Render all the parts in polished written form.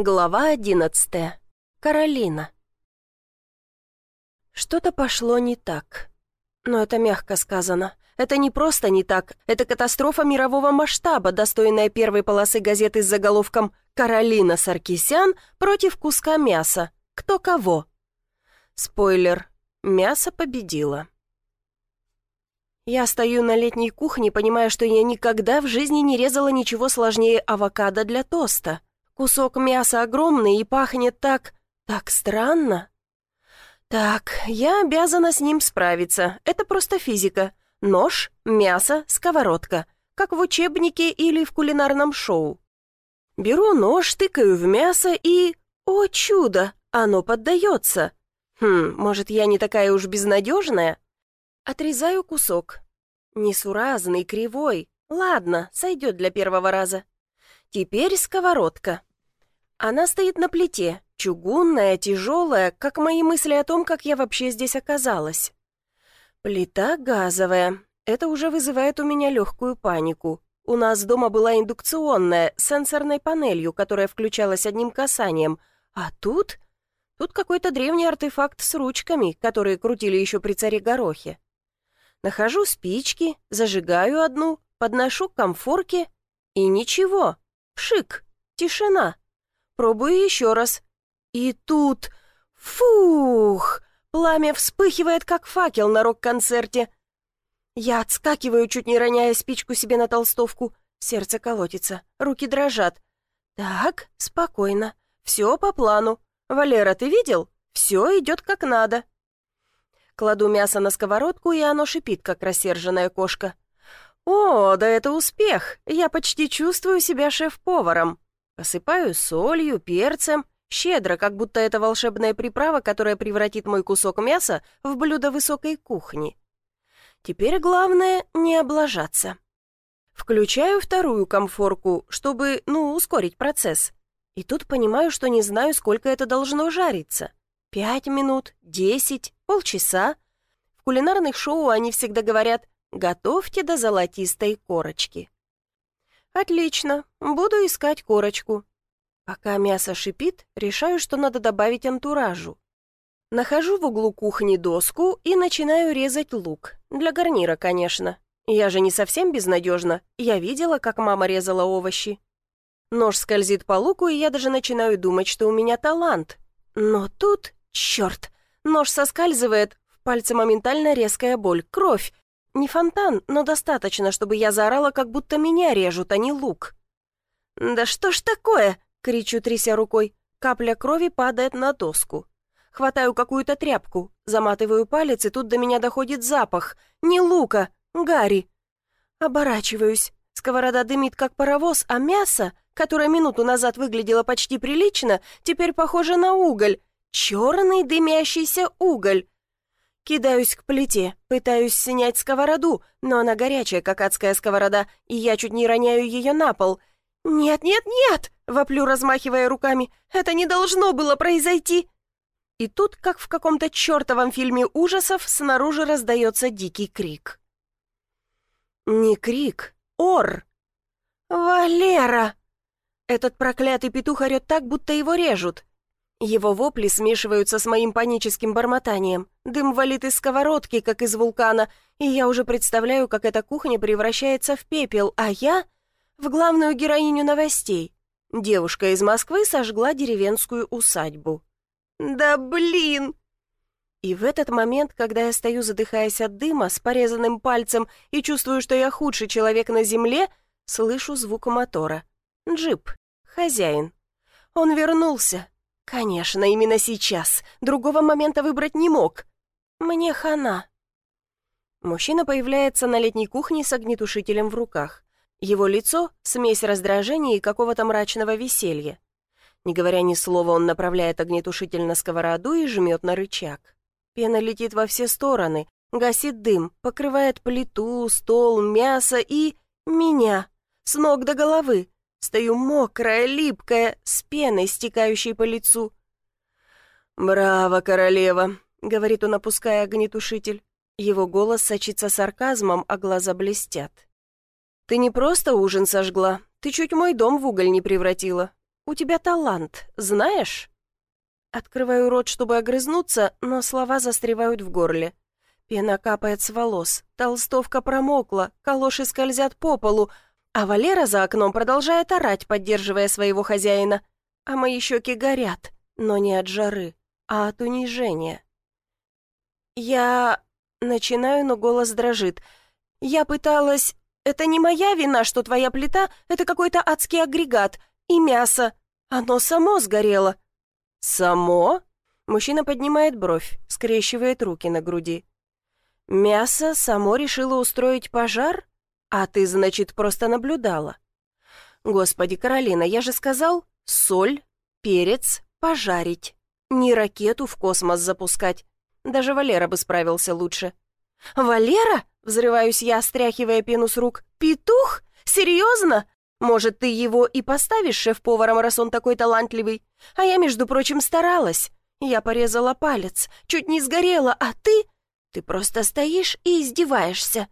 Глава 11. Каролина. Что-то пошло не так. Но это мягко сказано. Это не просто не так. Это катастрофа мирового масштаба, достойная первой полосы газеты с заголовком «Каролина Саркисян против куска мяса. Кто кого?». Спойлер. Мясо победило. Я стою на летней кухне, понимая, что я никогда в жизни не резала ничего сложнее авокадо для тоста. Кусок мяса огромный и пахнет так странно. Так, я обязана с ним справиться. Это просто физика. Нож, мясо, сковородка. Как в учебнике или в кулинарном шоу. Беру нож, тыкаю в мясо и... О чудо! Оно поддается. Может, я не такая уж безнадежная? Отрезаю кусок. Несуразный, кривой. Ладно, сойдет для первого раза. Теперь сковородка. Она стоит на плите, чугунная, тяжелая, как мои мысли о том, как я вообще здесь оказалась. Плита газовая. Это уже вызывает у меня легкую панику. У нас дома была индукционная, с сенсорной панелью, которая включалась одним касанием. А тут какой-то древний артефакт с ручками, которые крутили еще при царе Горохе. Нахожу спички, зажигаю одну, подношу к конфорке, и ничего. Пшик, тишина. Пробую еще раз. И тут... Фух! Пламя вспыхивает, как факел на рок-концерте. Я отскакиваю, чуть не роняя спичку себе на толстовку. Сердце колотится, руки дрожат. Так, спокойно. Все по плану. Валера, ты видел? Все идет как надо. Кладу мясо на сковородку, и оно шипит, как рассерженная кошка. О, да это успех! Я почти чувствую себя шеф-поваром. Посыпаю солью, перцем, щедро, как будто это волшебная приправа, которая превратит мой кусок мяса в блюдо высокой кухни. Теперь главное не облажаться. Включаю вторую конфорку, чтобы, ускорить процесс. И тут понимаю, что не знаю, сколько это должно жариться. 5 минут, 10, полчаса. В кулинарных шоу они всегда говорят: «Готовьте до золотистой корочки». Отлично, буду искать корочку. Пока мясо шипит, решаю, что надо добавить антуражу. Нахожу в углу кухни доску и начинаю резать лук. Для гарнира, конечно. Я же не совсем безнадежна. Я видела, как мама резала овощи. Нож скользит по луку, и я даже начинаю думать, что у меня талант. Но тут, черт, нож соскальзывает, в пальце моментально резкая боль, кровь. Не фонтан, но достаточно, чтобы я заорала, как будто меня режут, а не лук. «Да что ж такое?» — кричу, тряся рукой. Капля крови падает на доску. Хватаю какую-то тряпку, заматываю палец, и тут до меня доходит запах. Не лука, гари. Оборачиваюсь. Сковорода дымит, как паровоз, а мясо, которое минуту назад выглядело почти прилично, теперь похоже на уголь. Черный дымящийся уголь. Кидаюсь к плите, пытаюсь снять сковороду, но она горячая, как адская сковорода, и я чуть не роняю ее на пол. «Нет, нет, нет!» — воплю, размахивая руками. «Это не должно было произойти!» И тут, как в каком-то чертовом фильме ужасов, снаружи раздается дикий крик. Не крик, ор. «Валера!» Этот проклятый петух орет так, будто его режут. Его вопли смешиваются с моим паническим бормотанием. Дым валит из сковородки, как из вулкана, и я уже представляю, как эта кухня превращается в пепел, а я — в главную героиню новостей. Девушка из Москвы сожгла деревенскую усадьбу. Да блин! И в этот момент, когда я стою, задыхаясь от дыма, с порезанным пальцем и чувствую, что я худший человек на земле, слышу звук мотора. Джип. Хозяин. Он вернулся. Конечно, именно сейчас. Другого момента выбрать не мог. Мне хана. Мужчина появляется на летней кухне с огнетушителем в руках. Его лицо — смесь раздражения и какого-то мрачного веселья. Не говоря ни слова, он направляет огнетушитель на сковороду и жмет на рычаг. Пена летит во все стороны, гасит дым, покрывает плиту, стол, мясо и... меня. С ног до головы. Стою мокрая, липкая, с пеной, стекающей по лицу. «Браво, королева», — говорит он, опуская огнетушитель. Его голос сочится сарказмом, а глаза блестят. «Ты не просто ужин сожгла, ты чуть мой дом в уголь не превратила. У тебя талант, знаешь?» Открываю рот, чтобы огрызнуться, но слова застревают в горле. Пена капает с волос, толстовка промокла, калоши скользят по полу, а Валера за окном продолжает орать, поддерживая своего хозяина. А мои щеки горят, но не от жары, а от унижения. Я... Начинаю, но голос дрожит. Я пыталась... Это не моя вина, что твоя плита — это какой-то адский агрегат. И мясо. Оно само сгорело. «Само?» Мужчина поднимает бровь, скрещивает руки на груди. «Мясо само решило устроить пожар? А ты, значит, просто наблюдала?» «Господи, Каролина, я же сказал, соль, перец, пожарить. Не ракету в космос запускать. Даже Валера бы справился лучше». «Валера?» — взрываюсь я, стряхивая пену с рук. «Петух? Серьезно? Может, ты его и поставишь шеф-поваром, раз он такой талантливый? А я, между прочим, старалась. Я порезала палец, чуть не сгорела, а ты... Ты просто стоишь и издеваешься».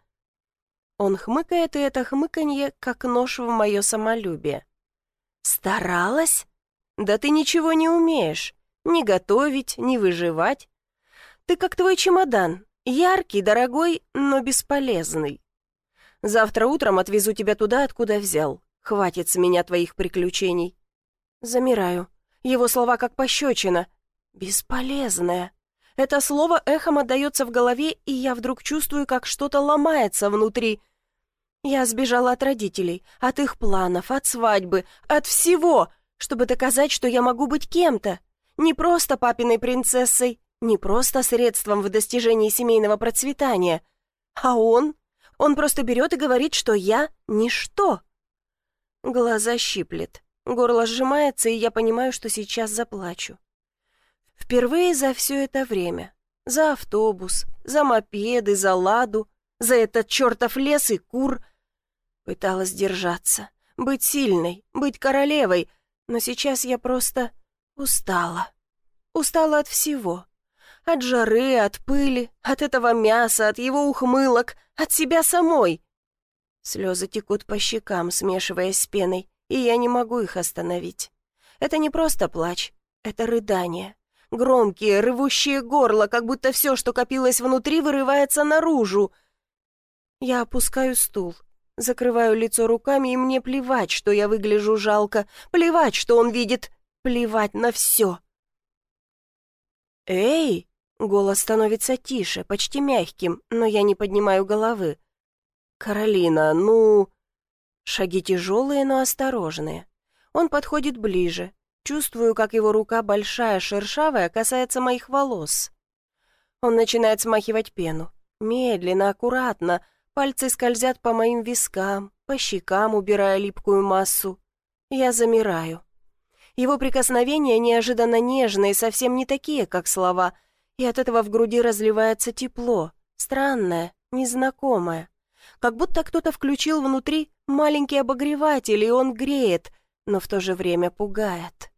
Он хмыкает, и это хмыканье, как нож в мое самолюбие. «Старалась? Да ты ничего не умеешь. Ни готовить, ни выживать. Ты как твой чемодан, яркий, дорогой, но бесполезный. Завтра утром отвезу тебя туда, откуда взял. Хватит с меня твоих приключений». Замираю. Его слова как пощечина. «Бесполезная». Это слово эхом отдается в голове, и я вдруг чувствую, как что-то ломается внутри. Я сбежала от родителей, от их планов, от свадьбы, от всего, чтобы доказать, что я могу быть кем-то. Не просто папиной принцессой, не просто средством в достижении семейного процветания. А он просто берет и говорит, что я ничто. Глаза щиплет, горло сжимается, и я понимаю, что сейчас заплачу. Впервые за все это время. За автобус, за мопеды, за ладу, за этот чертов лес и кур. Пыталась держаться, быть сильной, быть королевой, но сейчас я просто устала. Устала от всего. От жары, от пыли, от этого мяса, от его ухмылок, от себя самой. Слезы текут по щекам, смешиваясь с пеной, и я не могу их остановить. Это не просто плач, это рыдание. Громкие, рвущие горло, как будто все, что копилось внутри, вырывается наружу. Я опускаю стул, закрываю лицо руками, и мне плевать, что я выгляжу жалко, плевать, что он видит, плевать на все. «Эй!» — голос становится тише, почти мягким, но я не поднимаю головы. «Каролина, ну...» Шаги тяжелые, но осторожные. Он подходит ближе. Чувствую, как его рука большая, шершавая, касается моих волос. Он начинает смахивать пену. Медленно, аккуратно. Пальцы скользят по моим вискам, по щекам, убирая липкую массу. Я замираю. Его прикосновения неожиданно нежные, совсем не такие, как слова, и от этого в груди разливается тепло, странное, незнакомое. Как будто кто-то включил внутри маленький обогреватель, и он греет, но в то же время пугает.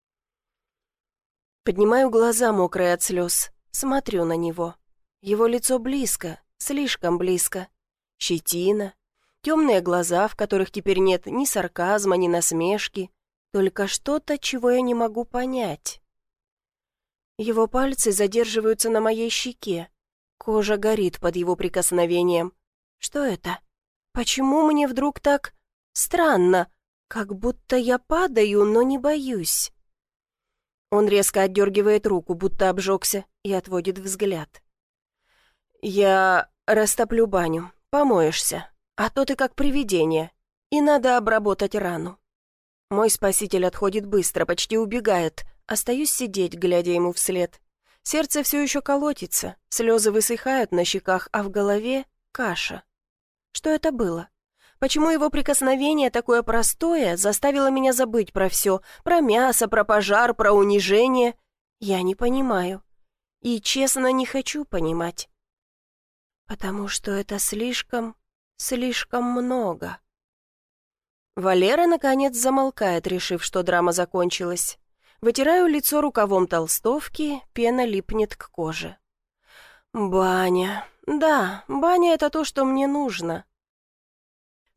Поднимаю глаза, мокрые от слез, смотрю на него. Его лицо близко, слишком близко. Щетина, темные глаза, в которых теперь нет ни сарказма, ни насмешки, только что-то, чего я не могу понять. Его пальцы задерживаются на моей щеке. Кожа горит под его прикосновением. Что это? Почему мне вдруг так странно? Как будто я падаю, но не боюсь. Он резко отдергивает руку, будто обжегся, и отводит взгляд. «Я растоплю баню, помоешься, а то ты как привидение, и надо обработать рану». Мой спаситель отходит быстро, почти убегает. Остаюсь сидеть, глядя ему вслед. Сердце все еще колотится, слезы высыхают на щеках, а в голове каша. Что это было? Почему его прикосновение, такое простое, заставило меня забыть про все, про мясо, про пожар, про унижение? Я не понимаю. И, честно, не хочу понимать. Потому что это слишком много. Валера, наконец, замолкает, решив, что драма закончилась. Вытираю лицо рукавом толстовки, пена липнет к коже. Баня. Да, баня — это то, что мне нужно.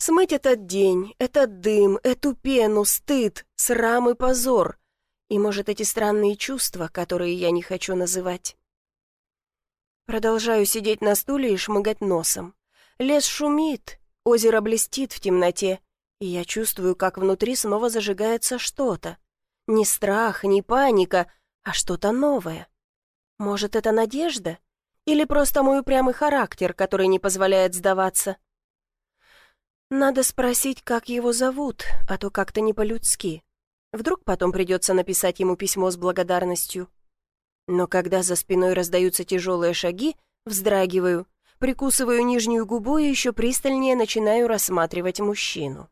Смыть этот день, этот дым, эту пену, стыд, срам и позор. И, может, эти странные чувства, которые я не хочу называть. Продолжаю сидеть на стуле и шмыгать носом. Лес шумит, озеро блестит в темноте, и я чувствую, как внутри снова зажигается что-то. Не страх, не паника, а что-то новое. Может, это надежда? Или просто мой упрямый характер, который не позволяет сдаваться? Надо спросить, как его зовут, а то как-то не по-людски. Вдруг потом придется написать ему письмо с благодарностью. Но когда за спиной раздаются тяжелые шаги, вздрагиваю, прикусываю нижнюю губу и еще пристальнее начинаю рассматривать мужчину.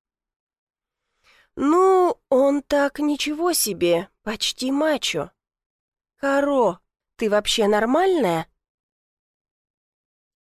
Ну, он так ничего себе, почти мачо. Каро, ты вообще нормальная?